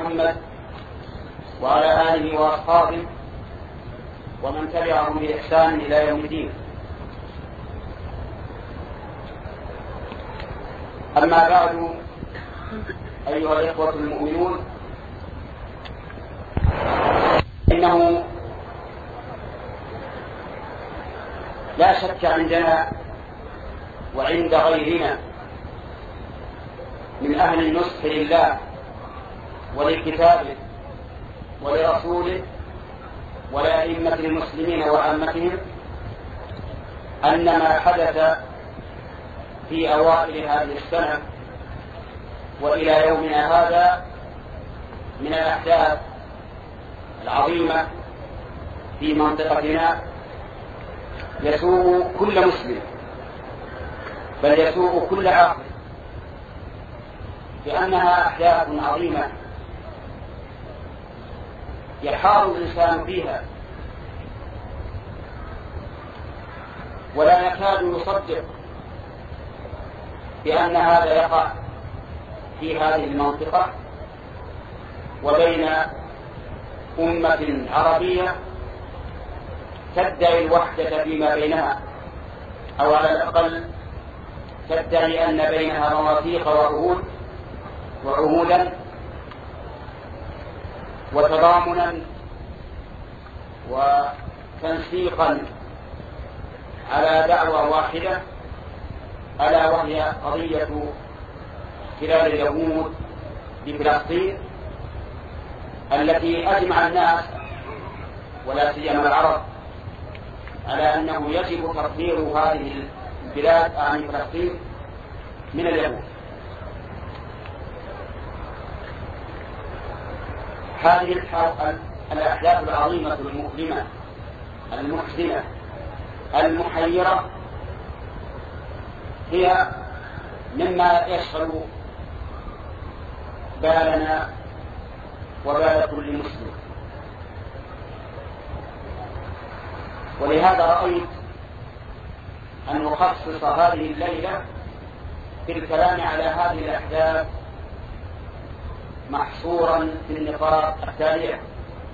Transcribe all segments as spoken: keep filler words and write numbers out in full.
محمد وعلى آله وأصحابه ومن تبعهم بإحسان إلى يوم الدين. أما بعد، أيها الإخوة المؤمنون، إنه لا شك عندنا وعند غيرنا من أهل النصح لله ولكتابه ولرسوله ولأئمة المسلمين وعامتهم أن ما حدث في أوائل هذه السنة وإلى يومنا هذا من الأحداث العظيمة في منطقتنا يسوء كل مسلم، بل يسوء كل عاقل، لأنها أحداث عظيمة يحار الإنسان فيها ولا يكاد يصدق بأن هذا يقع في هذه المنطقة وبين أمة عربية تدعي الوحدة فيما بينها، أو على الأقل تدعي أن بينها مواثيق وعهود وعهودا وتضامنا وتنسيقا على دعوة واحدة، ألا وهي قضية احتلال اليهود بفلسطين، التي أجمع الناس ولا سيما العرب على أنه يجب تطهير هذه البلاد عن فلسطين من اليهود. هذه الأحداث العظيمة المؤلمة المحزنة المحيرة هي مما يشغل بالنا وبال كل مسلم، ولهذا رأيت أن نخصص هذه الليلة في الكلام على هذه الأحداث محصورا في النقاط التالية.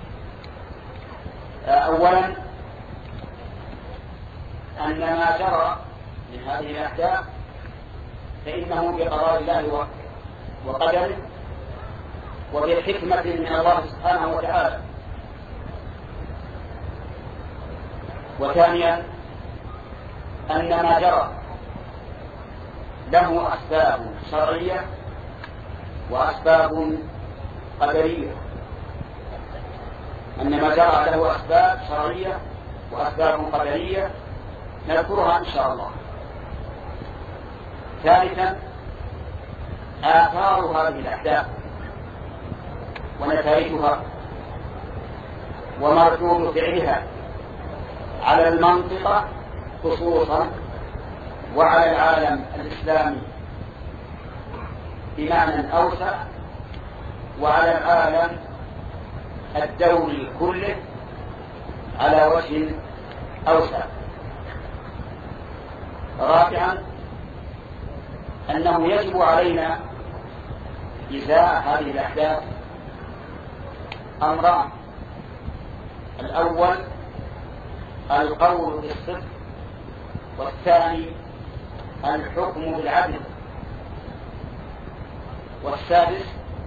أولا، أن ما جرى من هذه الأحداث فإنه بقضاء الله وقدره وبحكمة من الله سبحانه وتعالى. وثانيا، أن ما جرى له أسباب شرعية وأسباب قدرية، أن ما جرى له أسباب شرعية وأسباب قدرية نذكرها إن شاء الله. ثالثا، آثار هذه الأحداث ونتائجها ومردود فعلها على المنطقة خصوصا وعلى العالم الإسلامي بمعنى أوسع، وعلى العالم الدولي كله على وجه أوسع. رابعا، أنه يجب علينا إزاء هذه الأحداث أمران: الأول القول بالصدق، والثاني الحكم بالعدل، والسادس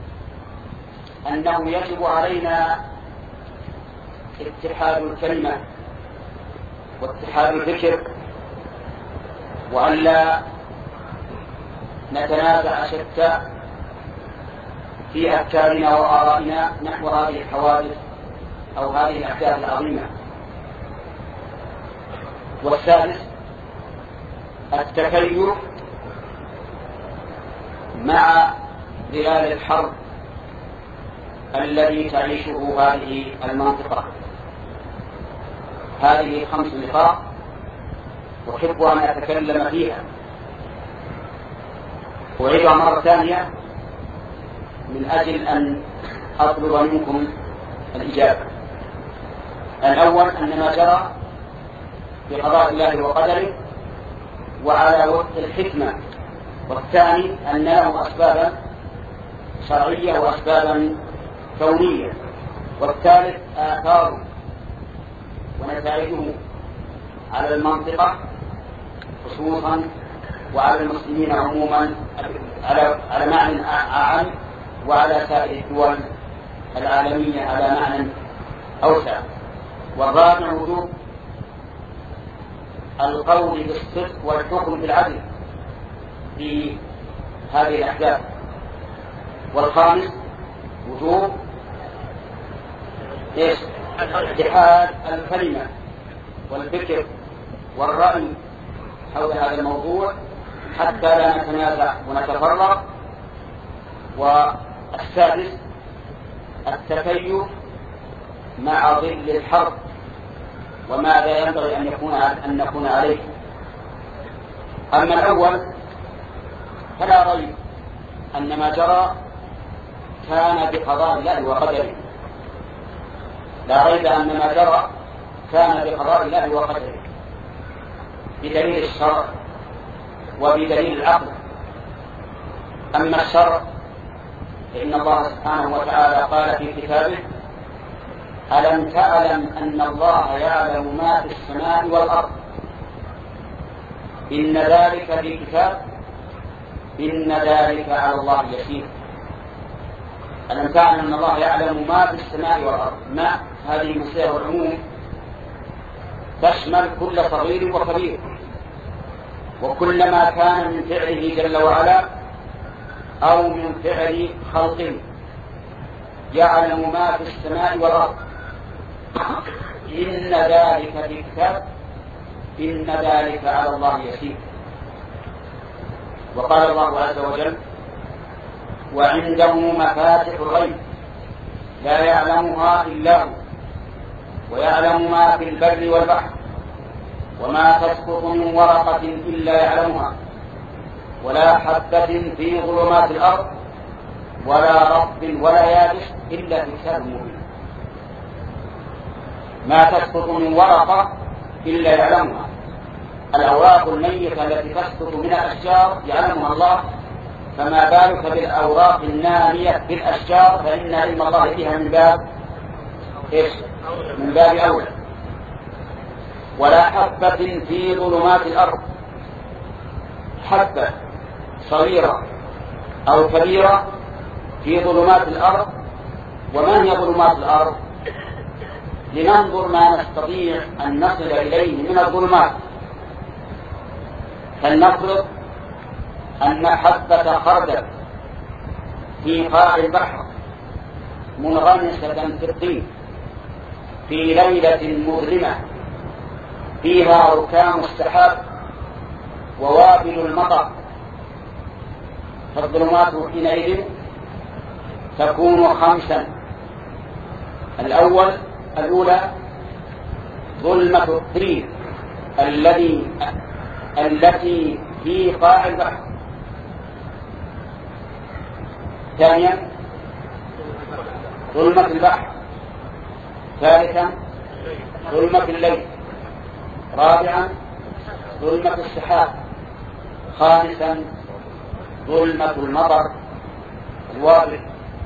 أنه يجب علينا اتحاد الكلمة واتحاد الفكر، وأن لا نتنازع شتى في أفكارنا وآرائنا نحو هذه الحوادث أو هذه الأحداث العظيمة. والسادس التكيف مع ظلال الحرب الذي تعيشه هذه المنطقة. هذه خمس نقاط أحب أن أتكلم فيها، أعيدها مرة ثانية من أجل أن أطلب منكم الإجابة. الأول أن ما جرى بقضاء الله وقدره وعلى وفق الحكمة، والثاني أن له أسبابا شرعية وأسبابا كونية. والثالث آثاره ونتائجه على المنطقة خصوصا وعلى المسلمين عموما على على معنى أعم، وعلى سائر الدول العالمية على معنى أوسع. والرابع وجوب القول بالصدق والحكم بالعدل في هذه الأحداث. والخامس وجوب ايش؟ اتحاد الكلمة والفكر والرأي حول هذا الموضوع حتى لا نتنازع ونتفرق. والسادس التكيف مع ظل الحرب وماذا ينبغي أن يكون أن نكون عليه. أما الأول فلا ريب أن ما جرى كان بقضاء الله وقدره، لا ريب أن ما جرى كان بقضاء الله وقدره بدليل الشرع وبدليل العقل. أما الشرع فإن الله سبحانه وتعالى قال في كتابه: ألم تعلم أن الله يعلم ما في السماء والأرض إن ذلك في كتاب إن ذلك على الله يسير. ألم تعلم أن الله يعلم ما في السماء والأرض. ما هذه مسألة العموم تشمل كل صغير وكبير، وكل ما كان من فعله جل وعلا أو من فعل خلقه يعلم ما في السماء والأرض إن ذلك في كتاب إن ذلك على الله يسير. وقال الله عز وجل: وعنده مفاتح الغيب لا يعلمها إلا هو ويعلم ما في البر والبحر وما تسقط من ورقة إلا يعلمها ولا حبة في ظلمات الأرض ولا رطب ولا يابس إلا في كتاب مبين. ما تسقط من ورقة إلا يعلمها. الأوراق الميتة التي تسقط من الأشجار يعلمها الله، فما بالك بالأوراق النامية في الأشجار فإن علم الله فيها من باب إيش؟ من باب أولى. ولا حبة في ظلمات الأرض، حبة صغيرة أو كبيرة في ظلمات الأرض. وما هي ظلمات الأرض؟ لننظر ما نستطيع أن نصل إليه من الظلمات. فلنفرض أن حبة خردل في قاع البحر منغمسة في الطين في ليلة مظلمة فيها ركام السحاب ووابل المطر، فالظلمات حينئذ تكون خمسا. الأول الأولى ظلمة الطين الذي التي في قاع البحر. ثانيا ظلمة البحر. ثالثا ظلمة الليل. رابعا ظلمة السحاب. خامسا ظلمة المطر الوابل.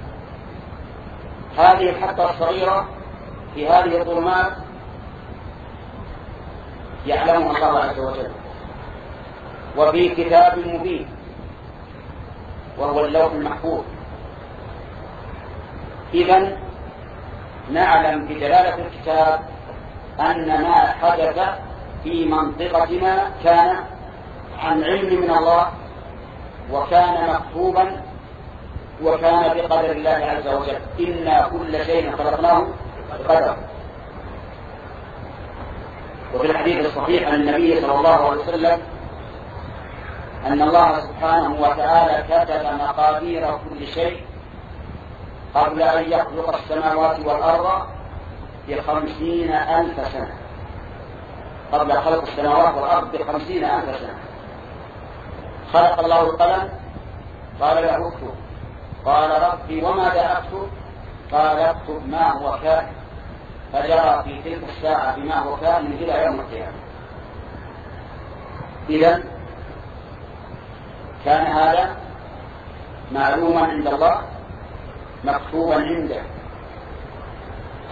هذه الحبة الصغيرة في هذه الظلمات يعلمها الله عز وجل، وفي كتاب مبين وهو اللوح المحفوظ. إذن نعلم بدلالة الكتاب أن ما حدث في منطقتنا كان عن علم من الله، وكان مكتوبا، وكان بقدر الله عز وجل. إنا كل شيء خلقناه بقدر. وفي الحديث الصحيح عن النبي صلى الله عليه وسلم أن الله سبحانه وتعالى كتب مقادير كل شيء قبل أن يخلق السماوات والأرض بخمسين ألف سنة. قبل خلق السماوات والأرض بخمسين ألف سنة خلق الله القلم، قال له اكتب، قال ربي وماذا أكتب؟ قال اكتب ما هو كائن، فجرى في تلك الساعة بما هو كائن إلى يوم القيامة. إذن كان هذا معلوما عند الله مكتوبا عنده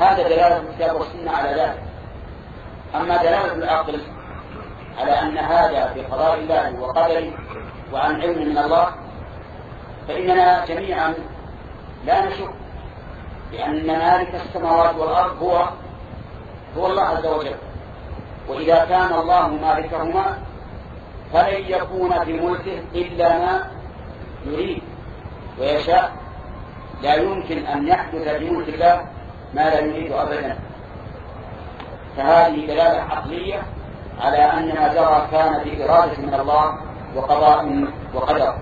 هذا دلالة الكتاب والسنة على ذلك. أما دلالة العقل على أن هذا في قضاء الله وقدره وعن علم من الله فإننا جميعا لا نشك لأن مالك السماوات والأرض هو هو الله عز وجل، وإذا كان الله مالكهما فلن يكون في ملكه إلا ما يريد ويشاء، لا يمكن أن يحدث في ملك الله ما لا يريد أبدا. فهذه دلالة عقلية على أن ما جرى كان بإرادة من الله وقضاء وقدر.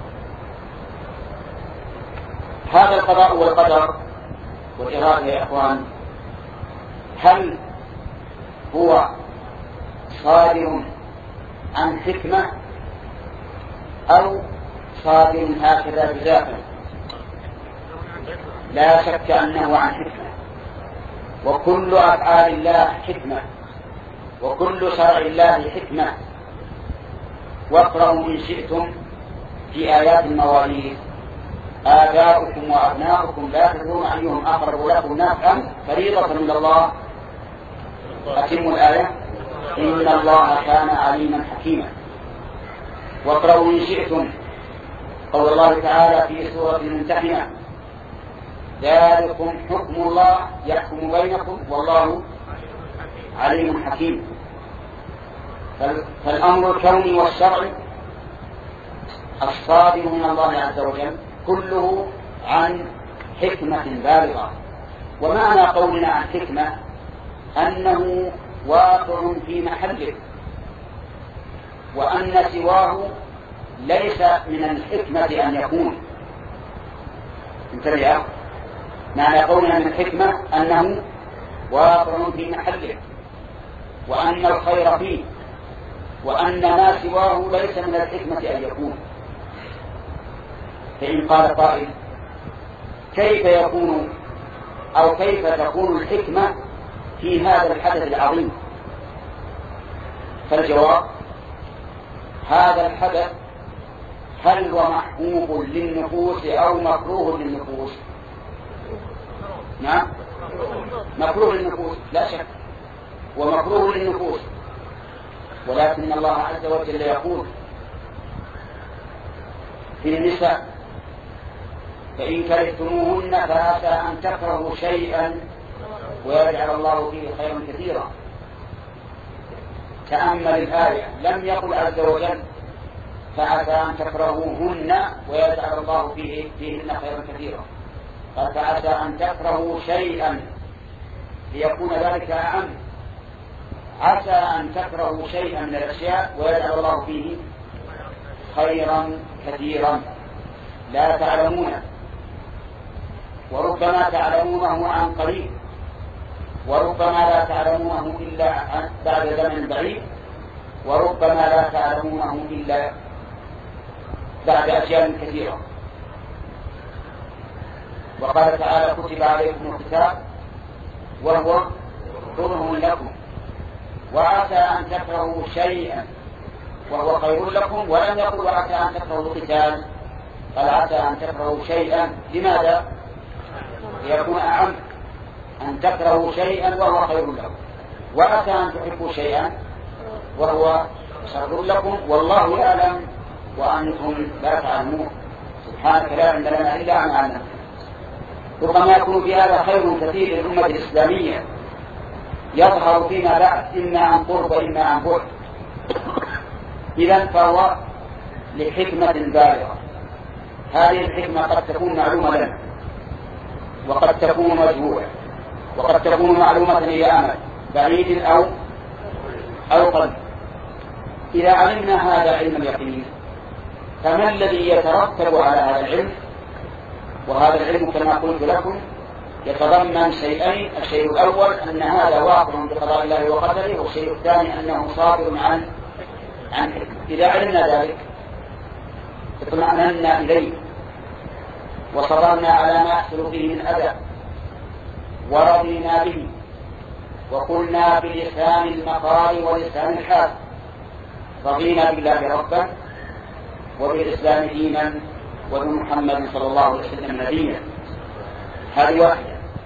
هذا القضاء والقدر والإرادة يا إخوان هل هو صادر عن حكمة أو صادر هكذا بذاته؟ لا شك أنه عن حكمة، وكل أفعال الله حكمة، وكل شرع الله حكمة. واقرأوا إن شئتم في آيات المواريث آباؤكم وأبناؤكم لا تدرون أيهم أقرب لكم نفعا فريضة من الله. أتموا الآية إن الله كان عليما حكيما. واقرأوا إن شئتم قول الله تعالى في سورة الممتحنة ذلكم حكم الله يحكم بينكم والله عليم حكيم. فالأمر الكوني والشرعي الصادر من الله عز وجل كله عن حكمة بالغة. ومعنى قولنا عن حكمة أنه واقع في محله، وأن سواه ليس من الحكمة أن يكون. انتبه، معنى قولنا من الحكمة أنه واقع في محله، وأن الخير فيه، وأن ما سواه ليس من الحكمة أن يكون. فإن قال قائل كيف يكون أو كيف تكون الحكمة في هذا الحدث العظيم؟ فالجواب هذا الحدث هل هو محبوب للنفوس أو مكروه للنفوس؟ نعم، مكروه للنفوس لا شك، ومكروه للنفوس، ولكن الله عز وجل يقول في النساء فإن كرهتموهن فعسى أن تكرهوا شيئا ويجعل الله فيه خيرا كثيرا. تأمل الآية، لم يقل عز وجل فعسى أن تكرهوهن ويجعل الله فيه فيهن خيرا كثيرا، قال فعسى أن تكرهوا شيئا ليكون ذلك أعم. عسى أن تكرهوا شيئا من الأشياء ويجعل الله فيه خيرا كثيرا لا تعلمونه، وربما تعلمونه عن قريب، وربما لا تعلمونه إلا بعد زمن بعيد، وربما لا تعلمونه إلا بعد أشياء كثيرة. وقال تعالى كتب عليكم الكتاب وهو كره لكم، وعسى أن تكرهوا شيئا وهو خير لكم، ولم يقل وعسى أن تكرهوا القتال، قال عسى أن تكرهوا شيئا. لماذا؟ ليكون أعم، أن تكرهوا شيئا وهو خير لكم، وعسى أن تحبوا شيئا وهو شر لكم، والله يعلم وأنتم لا تعلمون. سبحانك لا علم لنا إلا ما علمتنا. ربما يكون في هذا خير كثير للأمة الإسلامية يظهر فيما بعد إما عن قرب وإما عن بعد. إذن فهو لحكمة بالغة. هذه الحكمة قد تكون معلومة لنا، وقد تكون مجهولة، وقد تكون معلومة إلى أمد بعيد أو أو قريب. إذا علمنا هذا علم اليقين فما الذي يترتب على هذا العلم؟ وهذا العلم كما قلت لكم يتضمن شيئين: الشيء الأول أن هذا واقع بقضاء الله وقدره، والشيء الثاني أنه صادر عن عن حكمة. إذا علمنا ذلك اطمأننا إليه وصبرنا على ما يحصل فيه من أذى ورضينا به، وقلنا بلسان المقال ولسان الحال رضينا بالله ربا وبالإسلام دينا وبمحمد صلى الله عليه وسلم نبيا. هذه واحدة.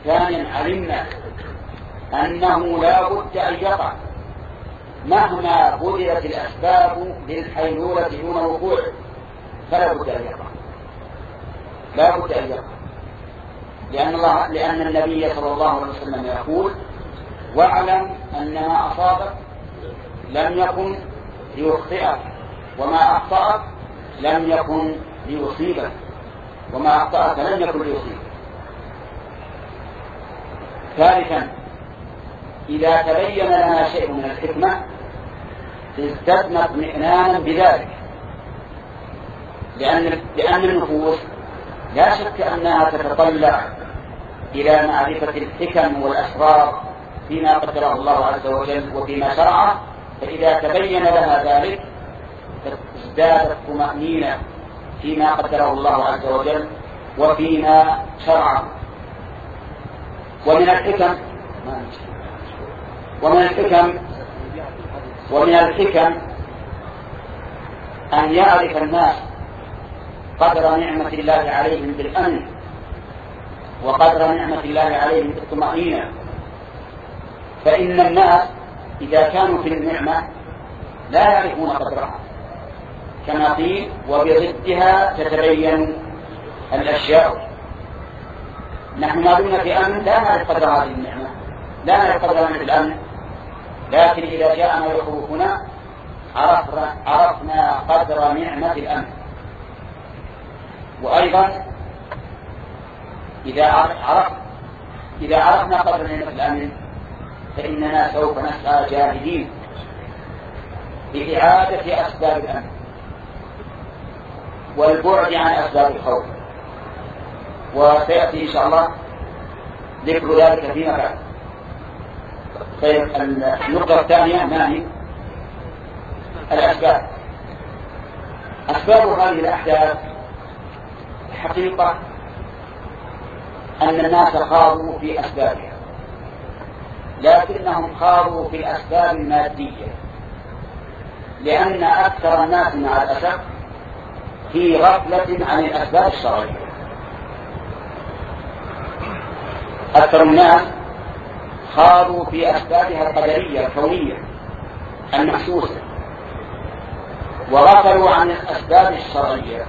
ثانيا علمنا أنه لا بد أن يقع مهما بذلت الأسباب للحيلولة دون وقوع، فلا بد أن يقع، لا بد أن يقع، لأن الله لأن النبي صلى الله عليه وسلم يقول: واعلم أن ما أصابك لم يكن ليخطئك، وما أخطأك لم يكن ليصيبك، وما أخطأك لم يكن ليصيبك. ثالثا، إذا تبين لنا شيء من الحكمة ازددنا اطمئنانا بذلك، لأن لأن النفوس لا شك أنها تتطلع إلى معرفة الحكم والأسرار فيما قدره الله عز وجل وفيما شرعه، فإذا تبين لها ذلك ازدادت طمأنينة فيما قدره الله عز وجل وفيما شرعه. ومن الحكم ومن الحكم ومن الحكم أن يعرف الناس قدر نعمة الله عليهم بالأمن وقدر نعمة الله عليهم بالطمأنينة، فإن الناس إذا كانوا في النعمة لا يعرفون قدرها، كما قيل: وبضدها تتبين الأشياء. نحن ما دمنا في أمن لا نعرف قدر هذه النعمة، لا نعرف قدر نعمة الأمن، لكن إذا جاءنا يخوفنا عرفنا, عرفنا قدر نعمة الأمن. وأيضا إذا عرف إذا عرفنا قدر نعمة الأمن فإننا سوف نسعى جاهدين بإعادة أسباب الأمن والبعد عن أسباب الخوف، وسيأتي إن شاء الله ذكر ذلك فيما بعد. طيب، النقطة الثانية ما هي؟ الأسباب. أسباب هذه الأحداث الحقيقة أن الناس خاضوا في أسبابها، لكنهم خاضوا في الأسباب المادية، لأن أكثر الناس مع الأسف في غفلة عن الأسباب الشرعية. أكثر الناس خاضوا في أسبابها القدرية الكونية المحسوسة، وغفلوا عن الأسباب الشرعية،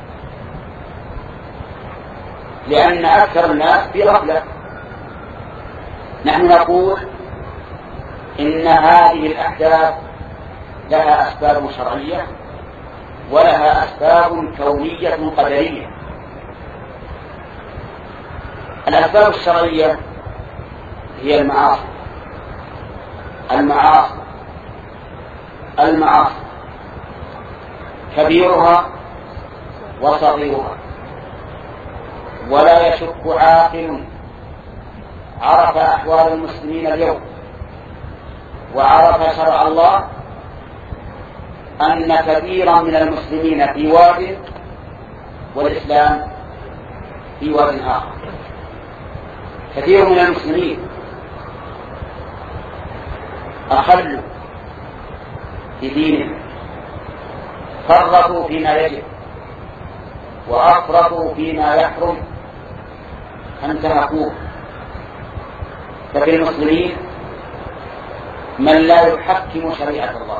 لأن أكثر الناس في غفلة. نحن نقول إن هذه الأحداث لها أسباب شرعية ولها أسباب كونية قدرية. الأسباب الشرعية هي المعاصي المعاصي المعاصي كبيرها وصغيرها، ولا يشك عاقل عرف أحوال المسلمين اليوم وعرف شرع الله أن كثيرا من المسلمين في واد والإسلام في واد آخر. كثير من المسلمين أخلوا في دينهم، فرطوا فيما يجب وأفرطوا فيما يحرم فانتهكوه. ففي المسلمين من لا يحكم شريعة الله،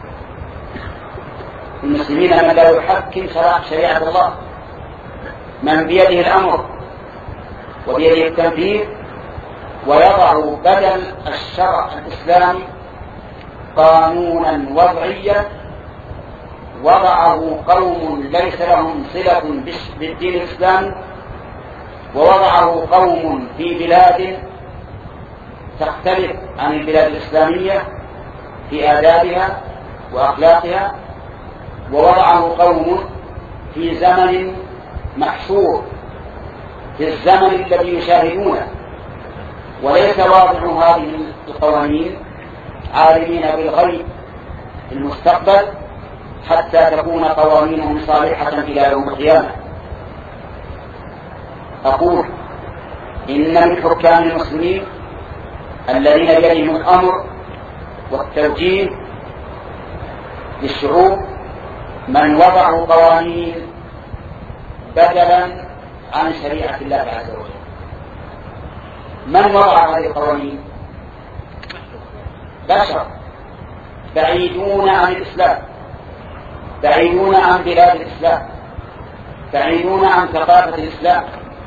المسلمين من لا يحكم شريعة الله، من بيده الأمر وبيده التنفيذ، ويضع بدل الشرع الإسلامي قانونا وضعيا وضعه قوم ليس لهم صلة بالدين الإسلامي، ووضعه قوم في بلاد تختلف عن البلاد الإسلامية في آدابها وأخلاقها، ووضعه قوم في زمن محشور، في الزمن الذي يشاهدونه، وليس واضع هذه القوانين عالمين بالغيب في المستقبل حتى تكون قوانينهم صالحة إلى يوم القيامة. أقول إن من حكام المسلمين الذين بيدهم الأمر والتوجيه للشعوب من وضعوا قوانين بدلا عن شريعة الله عز وجل. من وضع هذه القوانين؟ بشر بعيدون عن الإسلام، بعيدون عن بلاد الإسلام، بعيدون عن ثقافة الإسلام،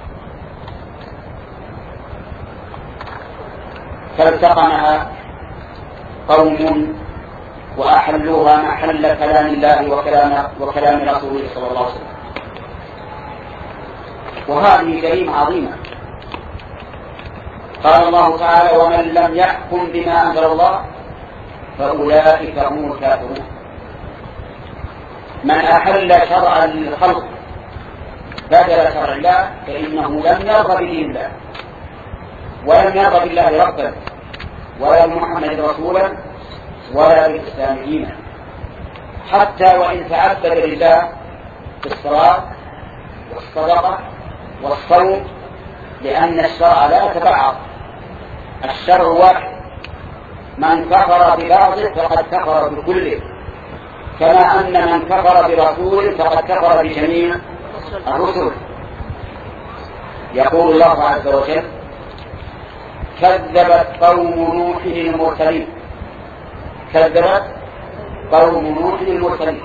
فالتقمها قوم وأحلوها محل كلام الله وكلام, وكلام رسوله صلى الله عليه وسلم. وهذه جريمة عظيمة. قال الله تعالى: ومن لم يحكم بما أنزل الله فأولئك هم الكافرون. من أحل شرعا للخلق بدل شرع الله فإنه لم يرضى بدين الله، ولم يرضى بالله ربا، ولا بمحمد رسولا، ولا بالإسلام دينا، حتى وإن تعبد لله بالصلاة والصدقة والصوم، لأن الشرع لا يتبعض، الشرع واحد. من كفر ببعضه فقد كفر بكله، كما أن من كفر برسول فقد كفر بجميع الرسل. يقول الله عز وجل: كذبت قوم نوح المرسلين. كذبت قوم نوح المرسلين.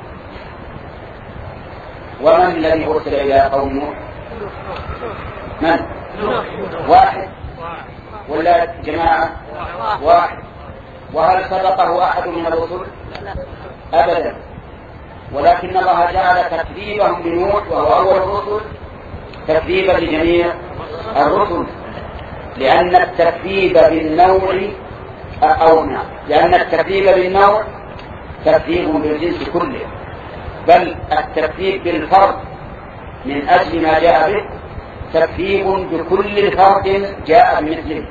ومن الذي أرسل إلى قوم نوح؟ من؟ واحد ولا جماعة؟ واحد. وهل سبقه أحد من الرسل؟ أبدا. ولكن الله جعل تكذيبهم لنوح وهو أول الرسل تكذيبا لجميع الرسل، لأن التكذيب بالنوع أو نعم لأن التكذيب بالنوع تكذيب بالجنس كله، بل التكذيب بالفرد من أجل ما جاء به تكذيب بكل فرد جاء بمثله.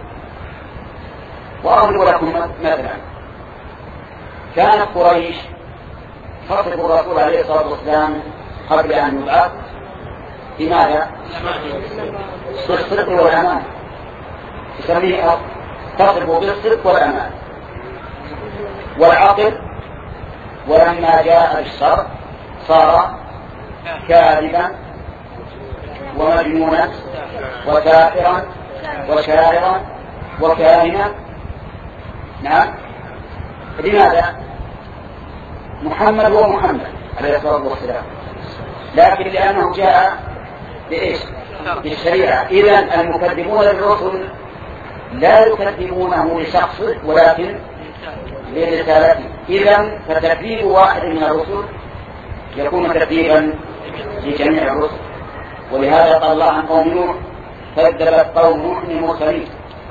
وأضرب لكم مثلا: كانت قريش تصف الرسول عليه الصلاة والسلام قبل أن يبعث بماذا؟ بالصدق والأمان. تسميه تصف بالصدق والأمان والعقل، ولما جاء الشر صار كاذبا ومجنونا وكافرا وشاعرا وكاهنا. نعم. لماذا؟ محمد هو محمد عليه الصلاة والسلام، لكن لأنه جاء بإيش؟ بالشريعة. إذن المكذبون للرسل لا يكذبونه لشخصه ولكن لرسالته. إذن فتكذيب واحد من الرسل يكون تكذيبا لجميع الرسل. ولهذا قال الله عن قوم نوح: كذبت قوم نوح المرسلين.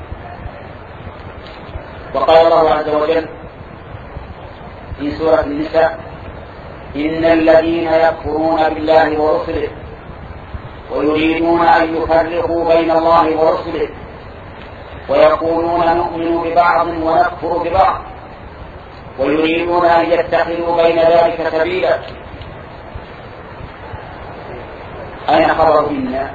وقال الله عز وجل في سورة النساء: إن الذين يكفرون بالله ورسله ويريدون أن يفرقوا بين الله ورسله ويقولون نؤمن ببعض ونكفر ببعض ويريدون أن يتخذوا بين ذلك سبيلا. أين خبر إنا؟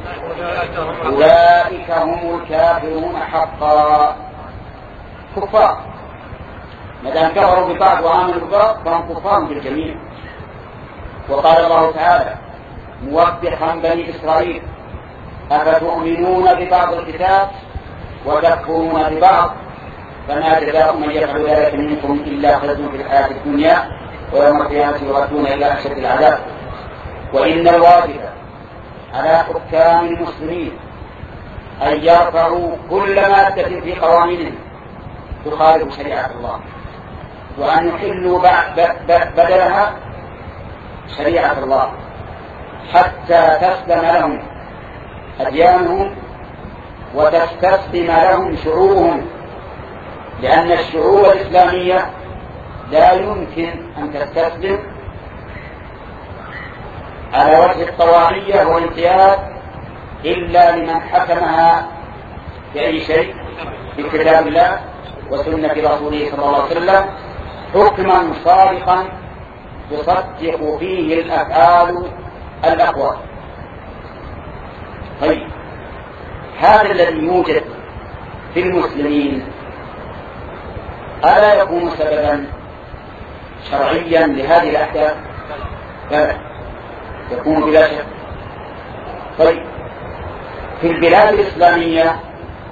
أولئك هم الكافرون حقا. كفار، ماذا كفروا ببعض وآمنوا ببعض فهم كفار بالجميع. وقال الله تعالى موبخا بني إسرائيل: أفتؤمنون ببعض الكتاب وتكفرون ببعض فما جزاء من يفعل ذلك منكم إلا خزي في الحياة الدنيا ويوم القيامة يردون إلى أشد العذاب. وإن الواجب على حكام المسلمين أن يرفعوا كل مادة في قوانينهم تخالف شريعة الله، وأن يحلوا بدلها شريعة الله حتى تسلم لهم أديانهم وتستسلم لهم شعوبهم، لأن الشعوب الإسلامية لا يمكن أن تستسلم على وجه الطواعية والانقياد إلا لمن حكمها بأي شيء بكتاب الله وسنة رسوله صلى الله عليه وسلم حكما صادقا تصدق فيه الأفعال الأقوال. طيب، هذا الذي يوجد في المسلمين ألا يكون سببا شرعيا لهذه الأحداث؟ لا، يكون بلا شك. طيب، في البلاد الإسلامية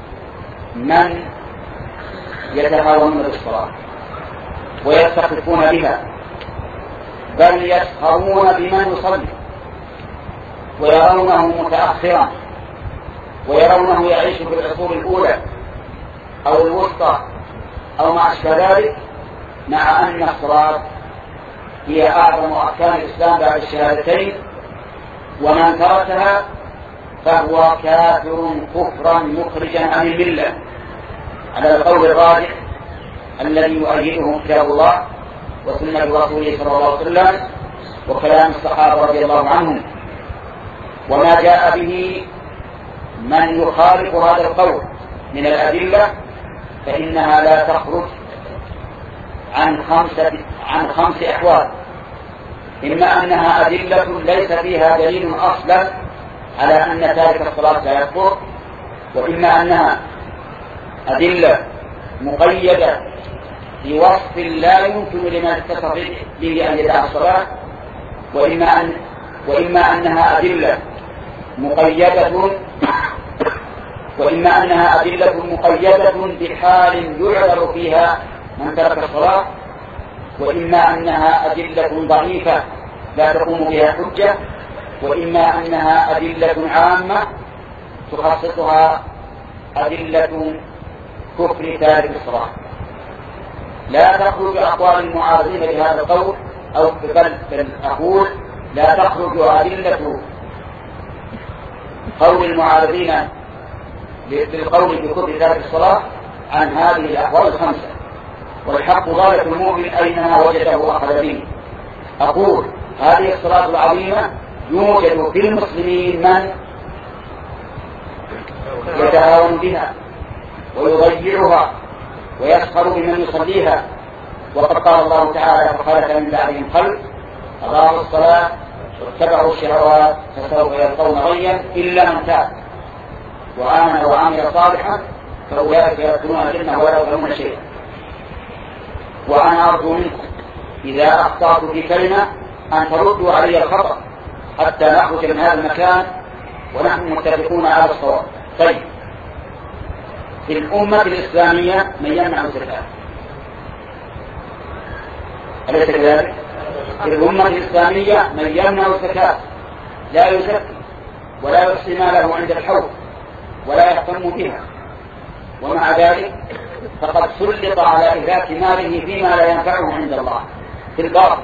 من يتهاونون بالصلاة ويستخفون بها، بل يسخرون بمن يصلي ويرونه متأخرا ويرونه يعيش في العصور الأولى أو الوسطى أو ما أشبه ذلك، مع أن الصلاة هي أعظم أركان الإسلام بعد الشهادتين، ومن تركها فهو كافر كفرا مخرجا عن الملة على القول الراجح الذي يؤيده كتاب الله وسنة رسوله صلى الله عليه وسلم وكلام الصحابة رضي الله عنهم. وما جاء به من يخالف هذا القول من الأدلة فإنها لا تخرج عن خمسة عن خمس أحوال: إما أنها أدلة ليس فيها دليل أصلا على أن تارك الصلاة لا يكفر، وإما أنها أدلة مقيدة بوصف لا يمكن لمن اتصف به أن يدع الصلاة، وإما أن وإما أنها أدلة مقيدة وإما أنها أدلة مقيدة بحال يعذر فيها من ترك الصلاة، وإما أنها أدلة ضعيفة لا تقوم بها حجة، وإما أنها أدلة عامة تخصصها أدلة كفر تارك الصلاة. لا تخرج أقوال المعارضين بهذا القول، أو بل أقول لا تخرج أدلة قول المعارضين بالقول بكفر تارك الصلاة عن هذه الأقوال الخمسة، والحق ضالة المؤمن أينما وجده أخذ به. أقول هذه الصلاة العظيمة يوجد في المسلمين من يتهاون بها ويضيعها ويسخر بمن يصليها، وقد قال الله تعالى: فخلف من بعدهم خلف أضاعوا الصلاة واتبعوا الشهوات فسوف يلقون غيا إلا من تاب وآمن وعمل صالحا فأولئك يدخلون الجنة ولا يظلمون شيئا. وأنا أرجو منكم إذا أخطأت في كلمة أن تردوا علي الخطأ حتى نخرج من هذا المكان ونحن متفقون على الصواب. طيب، في الأمة الإسلامية من يمنع الزكاة، أليس كذلك؟ في الأمة الإسلامية من يمنع الزكاة، لا يزكي ولا يحصي ماله عند الحول ولا يهتم بها، ومع ذلك فقد سلط على إهلاك ماله فيما لا ينفعه عند الله في الباطل،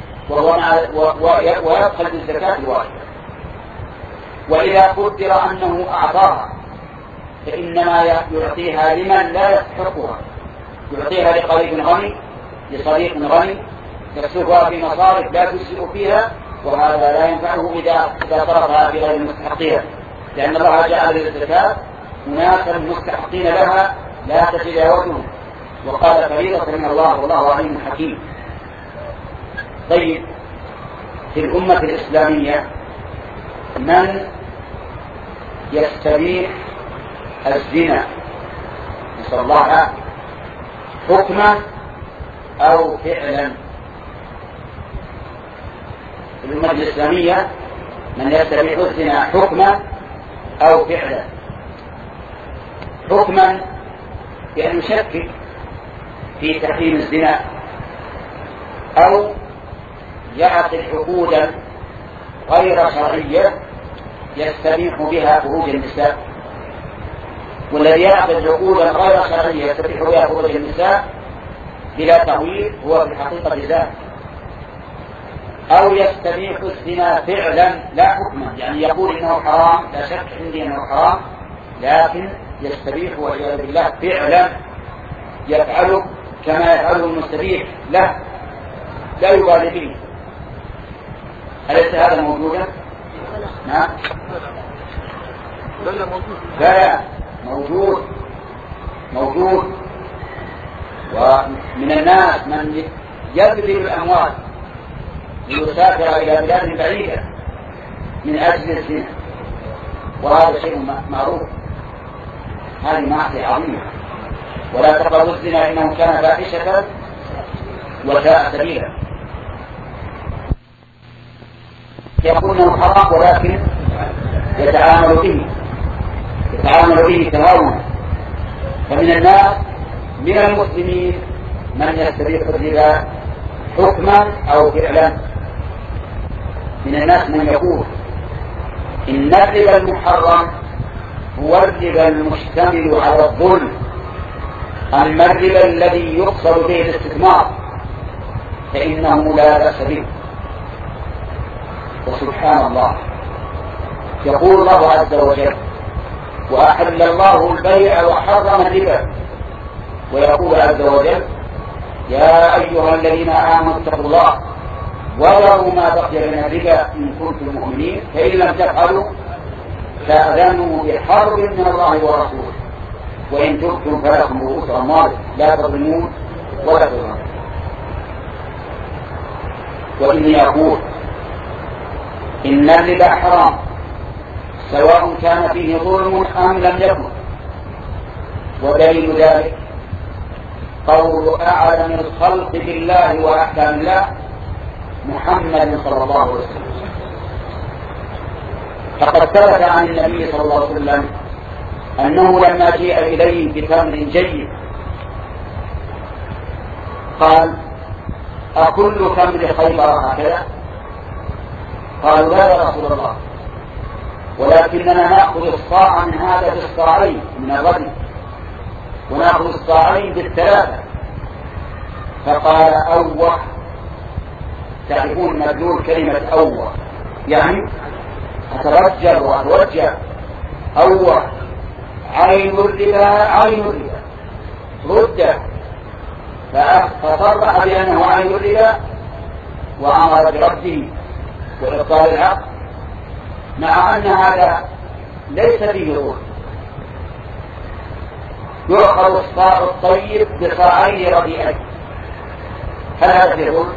ويدخل بالزكاة الواجبة. وإذا قدر أنه أعطاها فإنما يعطيها لمن لا يستحقها، يعطيها لقريب غني، لصديق غني، يصرفها في مصارف لا تجزئ فيها، وهذا لا ينفعه إذا صرفها في غير مستحقيها، لأن الله جعل للزكاة أناسا مستحقين لها لا تتجاوزهم، وقال فريضة من الله والله عليم حكيم. طيب، في الأمة الإسلامية من يستبيح الزنا نسأل الله حكما أو فعلا؟ في الأمة الإسلامية من يستبيح الزنا حكما أو فعلا. حكما بأن يشكك في تحريم الزنا، أو يعقد عقودا غير شرعية يستبيح بها خروج النساء، والذي يعقد عقودا غير شرعية يستبيح بها خروج النساء بلا تأويل هو في الحقيقة ذلك. أو يستبيح الزنا فعلا لا حكما، يعني يقول إنه حرام، لا شك عندي أنه حرام، لكن يستبيح والعياذ بالله فعلا يفعله كما يفعله المستبيح له، لا يبالي به. أليس هذا موجودا؟ نعم، لا موجود موجود ومن الناس من يبذل الأموال ليسافر إلى بلاد بعيدة من أجل الزنا، وهذا شيء معروف. هذه معصية عظيمة، ولا تقربوا الزنا إنه كان فاحشة وساء سبيلا. يكون حرام ولكن يتعامل به يتعامل به تهاونا، فمن الناس من المسلمين من يستبيح الربا حكما أو فعلا. من الناس من يقول إن الربا المحرم هو الربا المشتمل على الظلم، أما الربا الذي يقصد به الاستثمار فإنه لا بأس به. وسبحان الله، يقول الله عز وجل وأحل الله البيع وحرم الربا، ويقول عز وجل يا أيها الذين آمنوا اتقوا الله وذروا ما بقي من الربا إن كنتم مؤمنين فإن لم تفعلوا فأذنوا بحرب من الله ورسوله وإن تبتم فلكم رؤوس أموالكم لا تظلمون ولا تظلمون. وإني أقول إن الربا حرام سواء كان فيه ظلم أم لم يكن، ودليل ذلك قول أعلم الخلق بالله وأحكام الله محمد صلى الله عليه وسلم. فقد ثبت عن النبي صلى الله عليه وسلم أنه لما جاء إليه بتمر جيد قال أكل تمر خيبر هكذا؟ قالوا لا يا رسول الله، ولكننا نأخذ الصاع من هذا بالصاعين من الرجل ونأخذ الصاعين بالثلاثة. فقال أوه، تعرفون مدلول كلمة أوه يعني أترجل وأتوجه. أوه عين الربا عين الربا رده، فصرح بأنه عين الربا وأمر برده وإبطال العقد، مع أن هذا ليس فيه ظلم. يؤخذ الصاع الطيب بصاعين رديئين، هل هذا فيه ظلم؟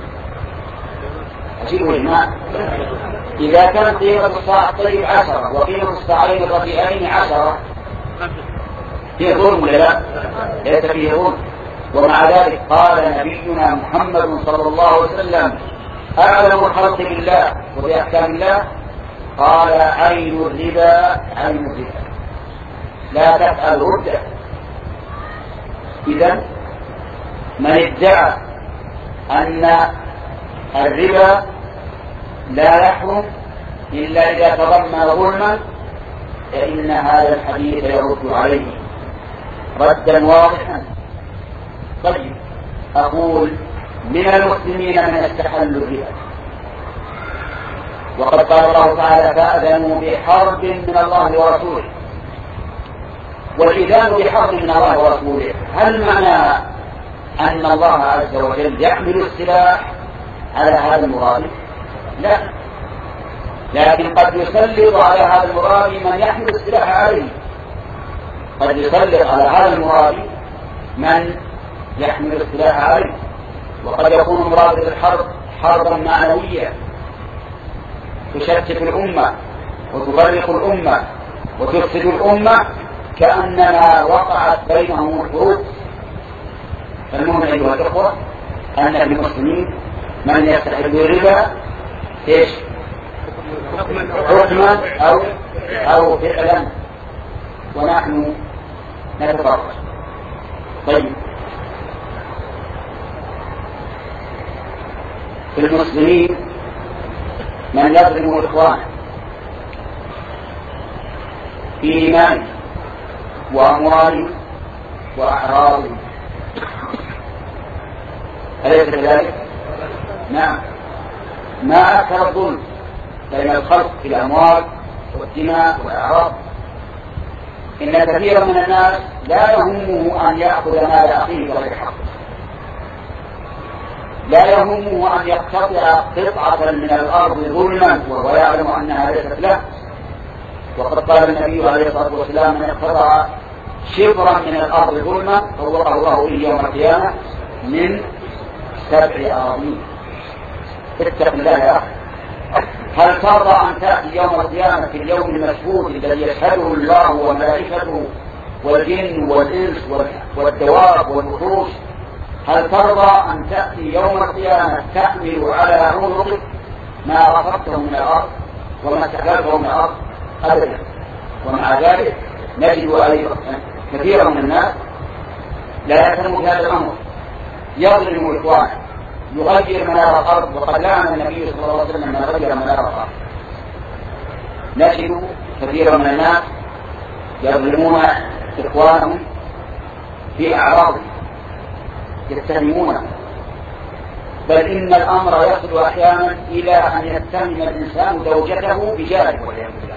أجيبوا الماء. إذا كان قيمة الصاع الطيب عشرة وقيمة الصاعين الرديئين عشرة فيه ظلم ولا لا؟ ليس فيه ظلم. ومع ذلك قال نبينا محمد صلى الله عليه وسلم أعلم الخلق بالله وبأحكام الله قال عين الربا عين الربا لا تفعل رده. إذن من ادعى أن الربا لا يحرم إلا إذا تضمن ظلما فإن هذا الحديث يرد عليه ردا واضحا. طيب، أقول من المسلمين من يستحل الربا، وقد قال الله تعالى فأذنوا بحرب من الله ورسوله. والإذان بحرب من الله ورسوله هل معنى أن الله عز وجل يحمل السلاح على هذا المراد؟ لا، لكن قد يسلط على هذا المراد من يحمل السلاح عليه. قد يسلط على هذا المراد من يحمل السلاح عليه، وقد يكون المراد بالحرب حربا معنوية تشتت الأمة وتفرق الأمة وتفسد الأمة كأنما وقعت بينهم الحروب. فالمهم أيها الأخوة أن المسلمين من يستحل الربا إيش؟ حكما أو أو فعلا، ونحن نتفرج. طيب، في المسلمين من يظلم إخوانه في إيمانه وأمواله وأعراضه، أليس كذلك؟ نعم. ما أكثر الظلم بين الخلق في الأموال والدماء والأعراض. إن كثيرا من الناس لا يهمه أن يأخذ مال أخيه بغير حق، لا يهمه أن يقتطع قطعة من الأرض ظلما وهو يعلم أنها ليست له. وقد قال النبي عليه الصلاة والسلام من اقتطع شبرا من الأرض ظلما فوقه الله إليه يوم القيامة من سبع أراضين. اتق الله يا أخي. هل ترضى أن تأتي يوم القيامة في اليوم المشهود الذي يشهده الله وملائكته والجن والإنس والدواب والوحوش، هل ترضى أن تأتي يوم القيامة تحمل على عنقك ما رفضته من الأرض وما استحللته من الأرض؟ أبدا. ومع ذلك نجد أيضا كثيرا من الناس لا يهتم بهذا الأمر، يظلم إخوانه، يغير منار الأرض، وقد لعن النبي صلى الله عليه وسلم من غير منار الأرض. نجد كثيرا من الناس يظلمون إخوانهم في أعراضهم، يتهمونه، بل إن الأمر يصل أحيانا إلى أن يتهم الإنسان زوجته بجاره والعياذ بالله،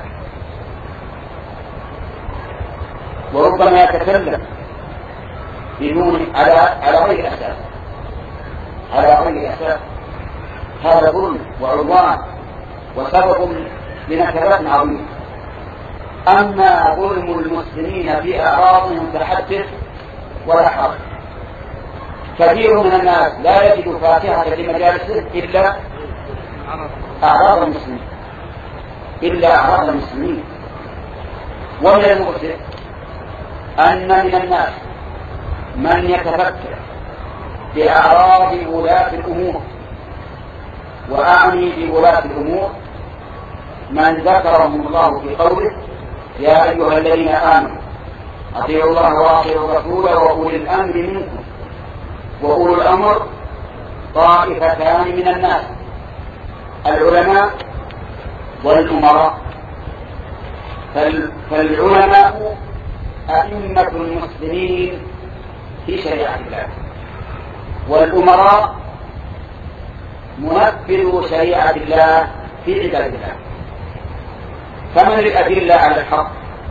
وربما يتكلم بدون على على غير أساس على غير أساس هذا ظلم وعدوان وسبب لنكبات عظيمة. أما ظلم المسلمين في أعراضهم فحدث ولا حرج. كثير من الناس لا يجد فاتحة في مجالسه إلا أعراض المسلمين إلا أعراض المسلمين. ومن المؤسف أن من الناس من يتفكر بأعراض ولاة الأمور، وأعني بولاة الأمور من ذكرهم الله في قوله يا أيها الذين آمنوا أطيعوا الله وأطيعوا الرسول وأولي الأمر منكم. وأولو الأمر طائفتان من الناس، العلماء والأمراء. فالعلماء أئمة المسلمين في شريعة الله، والأمراء منفذو شريعة الله في عباد الله. فمن الأدلة على الحق؟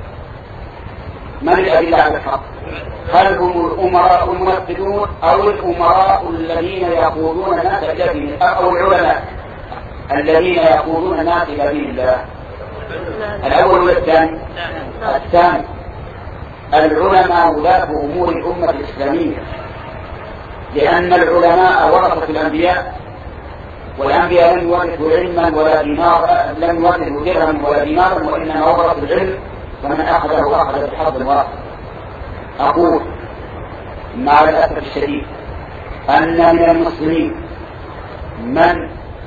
من الأدلة على الحق؟ هل هم الأمراء المنفذون أو الأمراء الذين يقودون الناس إلى دين الله، أو العلماء الذين يقودون الناس إلى دين الله؟ الأول والثاني؟ الثاني. العلماء ولاة أمور الأمة الإسلامية، لأن العلماء ورثة الأنبياء، والأنبياء لم يورثوا علما ولا دينار، لم يورثوا درهما ولا دينارا، وإنما ورثوا العلم، فمن أخذه أخذ بحظ وافر. أقول مع الأسف الشديد أن من المسلمين من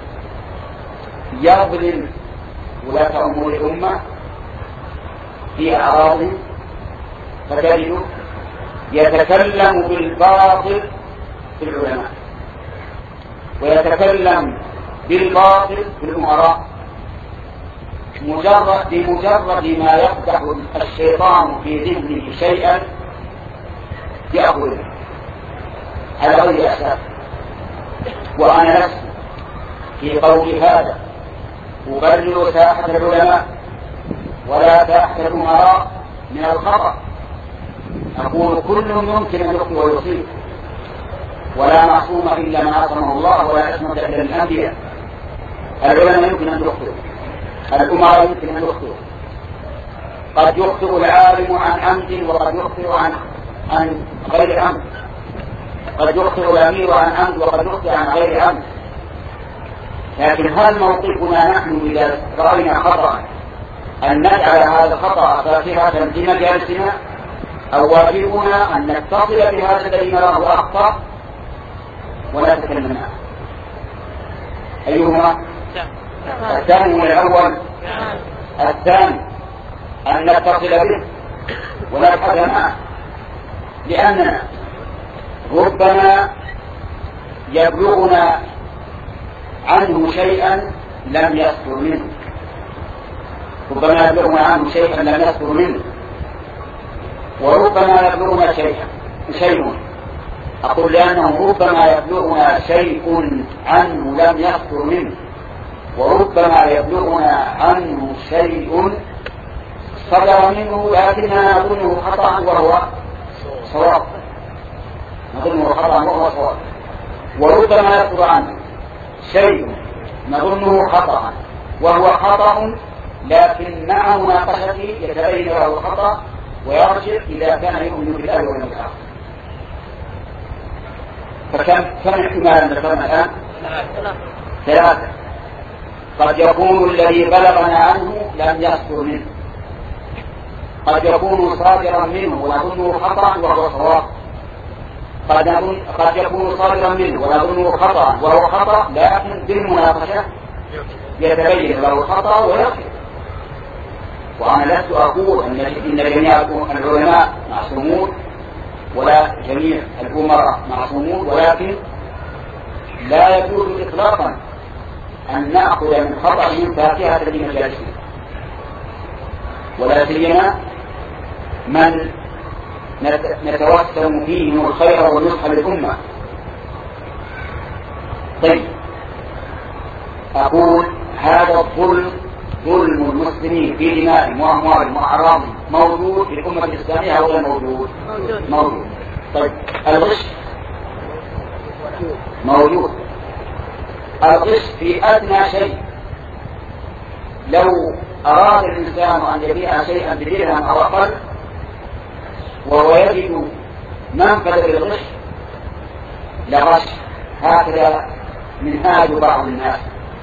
يظلم ولاة أمور الأمة في أعراضهم، فتجد يتكلم بالباطل في العلماء، ويتكلم بالباطل في الأمراء، مجرد بمجرد ما يفتح الشيطان في ذهنه شيئا يأخذه على غير أساس. وأنا نفسي في قول هذا أبرر ساحة العلماء ولا ساحة الأمراء من الخطأ. أقول كل يمكن أن يخطئ ويصيب، ولا معصوم إلا من عصمه الله، ولا عصمة إلا الأنبياء. العلماء يمكن أن يخطئوا، الأمراء يمكن أن يخطئوا، قد يخطئ العالم عن عمد وقد يخطئ عن عن غير عمد، قد يخطئ الأمير عن عمد وقد يخطئ عن غير عمد. لكن هل موقفنا نحن إذا رأينا خطأ أن نجعل هذا الخطأ فاتحة في مجالسنا، أو واجبنا أن نتصل بهذا الذي نراه أخطأ ولا نتكلم عنه؟ أيهما؟ الثاني من الأول؟ الثاني أن نتصل به ونبحث معه، لأننا ربما يبلغنا عنه شيئا لم يصدر منه، ربما يبلغنا عنه شيئا لم يصدر منه، وربما يبلغنا شيئا شيء أقول لأنه ربما يبلغنا شيء عنه لم يصدر منه، وربما يبلغنا عنه شيء صدر منه لكننا نظنه خطأ وهو صواب، نظنه خطأ وهو صواب. وربما يصدر عنه شيء نظنه خطأ وهو خطأ، لكن مع مناقشته يتبين له الخطأ ويرجع إذا كان يؤمن بالله واليوم الآخر. فكم كم احتمالا ذكرنا الآن؟ ثلاثة. قد يكون الذي بلغنا عنه لم يصدر منه، قد يكون صادرا منه ونظنه خطأ وهو صواب، قد, قد يكون صادرا منه ونظنه خطأ وهو خطأ، لكن بالمناقشة يتبين له الخطأ ويرجع. وأنا لست أقول أن جميع العلماء معصومون والمرأة معصومون، ولكن لا يجوز إطلاقا أن نأخذ من خطأهم فاكهة لمجالسنا، ولا سيما من نتوسم فيهم الخير والنصح للأمة. طيب، أقول هذا الظلم، ظلم المسلمين في دمائهم وأموالهم وأعراضهم، موجود في الأمة الإسلامية أو غير موجود؟ موجود. طيب، الغش موجود. الغش في أدنى شيء، لو أراد الإنسان أن يبيع شيئا بدرهم أو أقل وهو يجد منفذ للغش لغش. هكذا منهاج بعض الناس.